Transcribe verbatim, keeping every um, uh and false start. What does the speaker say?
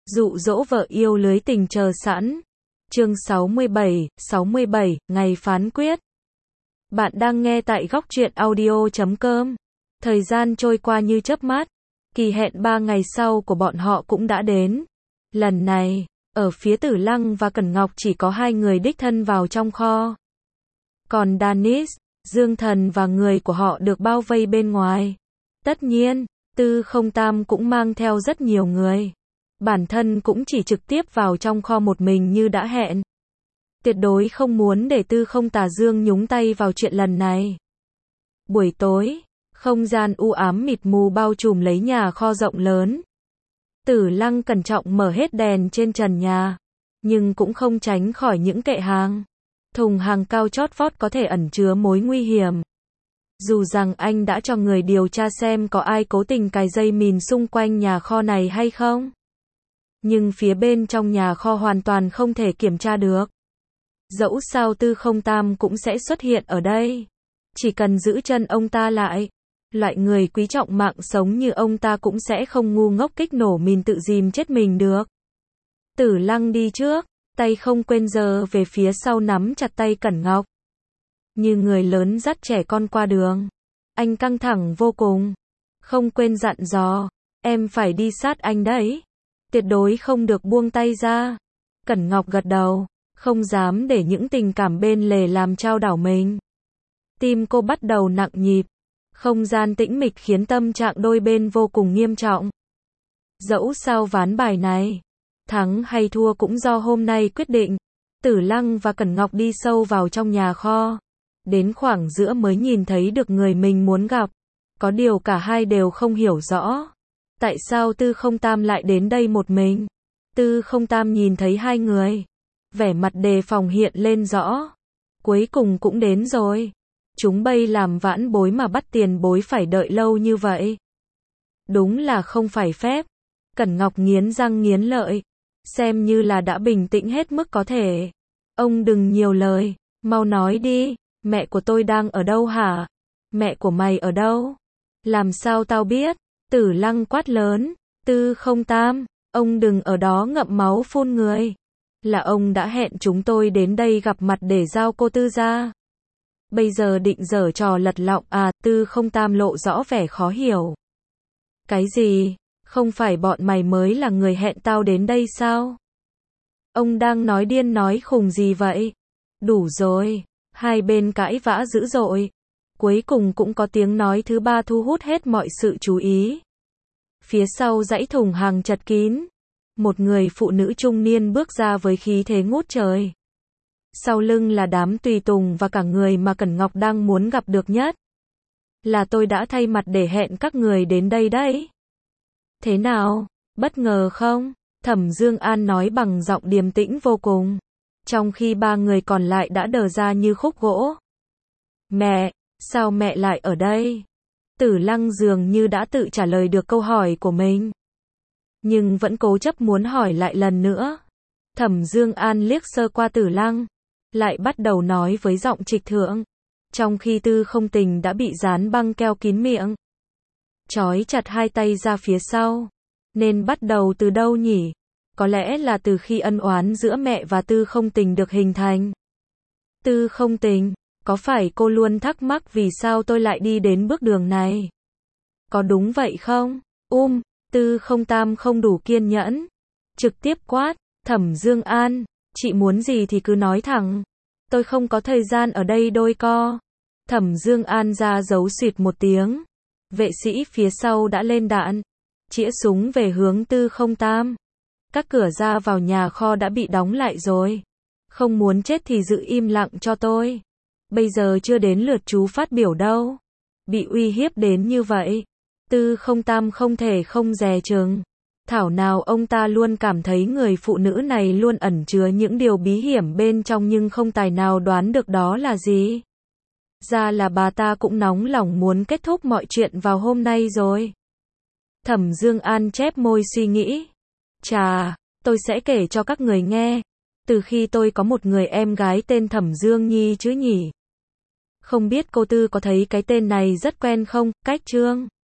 Dụ dỗ vợ yêu lưới tình chờ sẵn. Chương sáu mươi bảy, sáu mươi bảy, ngày phán quyết. Bạn đang nghe tại góc truyện audio chấm com. Thời gian trôi qua như chớp mắt. Kỳ hẹn ba ngày sau của bọn họ cũng đã đến. Lần này, ở phía Tử Lăng và Cẩn Ngọc chỉ có hai người đích thân vào trong kho. Còn Danis, Dương Thần và người của họ được bao vây bên ngoài. Tất nhiên, Tư Không Tam cũng mang theo rất nhiều người. Bản thân cũng chỉ trực tiếp vào trong kho một mình như đã hẹn. Tuyệt đối không muốn để Tư Không Tà Dương nhúng tay vào chuyện lần này. Buổi tối, không gian u ám mịt mù bao trùm lấy nhà kho rộng lớn. Tử Lăng cẩn trọng mở hết đèn trên trần nhà, nhưng cũng không tránh khỏi những kệ hàng. Thùng hàng cao chót vót có thể ẩn chứa mối nguy hiểm. Dù rằng anh đã cho người điều tra xem có ai cố tình cài dây mìn xung quanh nhà kho này hay không. Nhưng phía bên trong nhà kho hoàn toàn không thể kiểm tra được. Dẫu sao Tư Không Tam cũng sẽ xuất hiện ở đây. Chỉ cần giữ chân ông ta lại. Loại người quý trọng mạng sống như ông ta cũng sẽ không ngu ngốc kích nổ mìn tự dìm chết mình được. Tử Lăng đi trước, tay không quên giơ về phía sau nắm chặt tay Cẩn Ngọc. Như người lớn dắt trẻ con qua đường. Anh căng thẳng vô cùng. Không quên dặn dò, em phải đi sát anh đấy. Tuyệt đối không được buông tay ra. Cẩn Ngọc gật đầu, không dám để những tình cảm bên lề làm chao đảo mình. Tim cô bắt đầu nặng nhịp. Không gian tĩnh mịch khiến tâm trạng đôi bên vô cùng nghiêm trọng. Dẫu sao ván bài này, thắng hay thua cũng do hôm nay quyết định. Tử Lăng và Cẩn Ngọc đi sâu vào trong nhà kho. Đến khoảng giữa mới nhìn thấy được người mình muốn gặp. Có điều cả hai đều không hiểu rõ. Tại sao Tư Không Tam lại đến đây một mình? Tư Không Tam nhìn thấy hai người. Vẻ mặt đề phòng hiện lên rõ. Cuối cùng cũng đến rồi. Chúng bay làm vãn bối mà bắt tiền bối phải đợi lâu như vậy. Đúng là không phải phép. Cẩn Ngọc nghiến răng nghiến lợi. Xem như là đã bình tĩnh hết mức có thể. Ông đừng nhiều lời. Mau nói đi. Mẹ của tôi đang ở đâu hả? Mẹ của mày ở đâu? Làm sao tao biết? Tử Lăng quát lớn. Tư Không Tam, ông đừng ở đó ngậm máu phun người. Là ông đã hẹn chúng tôi đến đây gặp mặt để giao cô Tư ra. Bây giờ định giở trò lật lọng à? Tư Không Tam lộ rõ vẻ khó hiểu. Cái gì? Không phải bọn mày mới là người hẹn tao đến đây sao? Ông đang nói điên nói khùng gì vậy? Đủ rồi. Hai bên cãi vã dữ dội. Cuối cùng cũng có tiếng nói thứ ba thu hút hết mọi sự chú ý. Phía sau dãy thùng hàng chật kín. Một người phụ nữ trung niên bước ra với khí thế ngút trời. Sau lưng là đám tùy tùng và cả người mà Cẩn Ngọc đang muốn gặp được nhất. Là tôi đã thay mặt để hẹn các người đến đây đấy. Thế nào? Bất ngờ không? Thẩm Dương An nói bằng giọng điềm tĩnh vô cùng. Trong khi ba người còn lại đã đờ ra như khúc gỗ. Mẹ, sao mẹ lại ở đây? Tử Lăng dường như đã tự trả lời được câu hỏi của mình. Nhưng vẫn cố chấp muốn hỏi lại lần nữa. Thẩm Dương An liếc sơ qua Tử Lăng. Lại bắt đầu nói với giọng trịch thượng. Trong khi Tư Không Tình đã bị dán băng keo kín miệng. Trói chặt hai tay ra phía sau. Nên bắt đầu từ đâu nhỉ? Có lẽ là từ khi ân oán giữa mẹ và Tư Không Tình được hình thành. Tư Không Tình, có phải cô luôn thắc mắc vì sao tôi lại đi đến bước đường này? Có đúng vậy không? Um, Tư Không Tam không đủ kiên nhẫn. Trực tiếp quát, Thẩm Dương An, chị muốn gì thì cứ nói thẳng. Tôi không có thời gian ở đây đôi co. Thẩm Dương An ra dấu xịt một tiếng. Vệ sĩ phía sau đã lên đạn. Chĩa súng về hướng Tư Không Tam. Các cửa ra vào nhà kho đã bị đóng lại rồi. Không muốn chết thì giữ im lặng cho tôi. Bây giờ chưa đến lượt chú phát biểu đâu. Bị uy hiếp đến như vậy. Tư Không Tam không thể không dè chừng. Thảo nào ông ta luôn cảm thấy người phụ nữ này luôn ẩn chứa những điều bí hiểm bên trong nhưng không tài nào đoán được đó là gì. Ra là bà ta cũng nóng lòng muốn kết thúc mọi chuyện vào hôm nay rồi. Thẩm Dương An chép môi suy nghĩ. Chà, tôi sẽ kể cho các người nghe. Từ khi tôi có một người em gái tên Thẩm Dương Nhi chứ nhỉ? Không biết cô Tư có thấy cái tên này rất quen không? Cách Trương.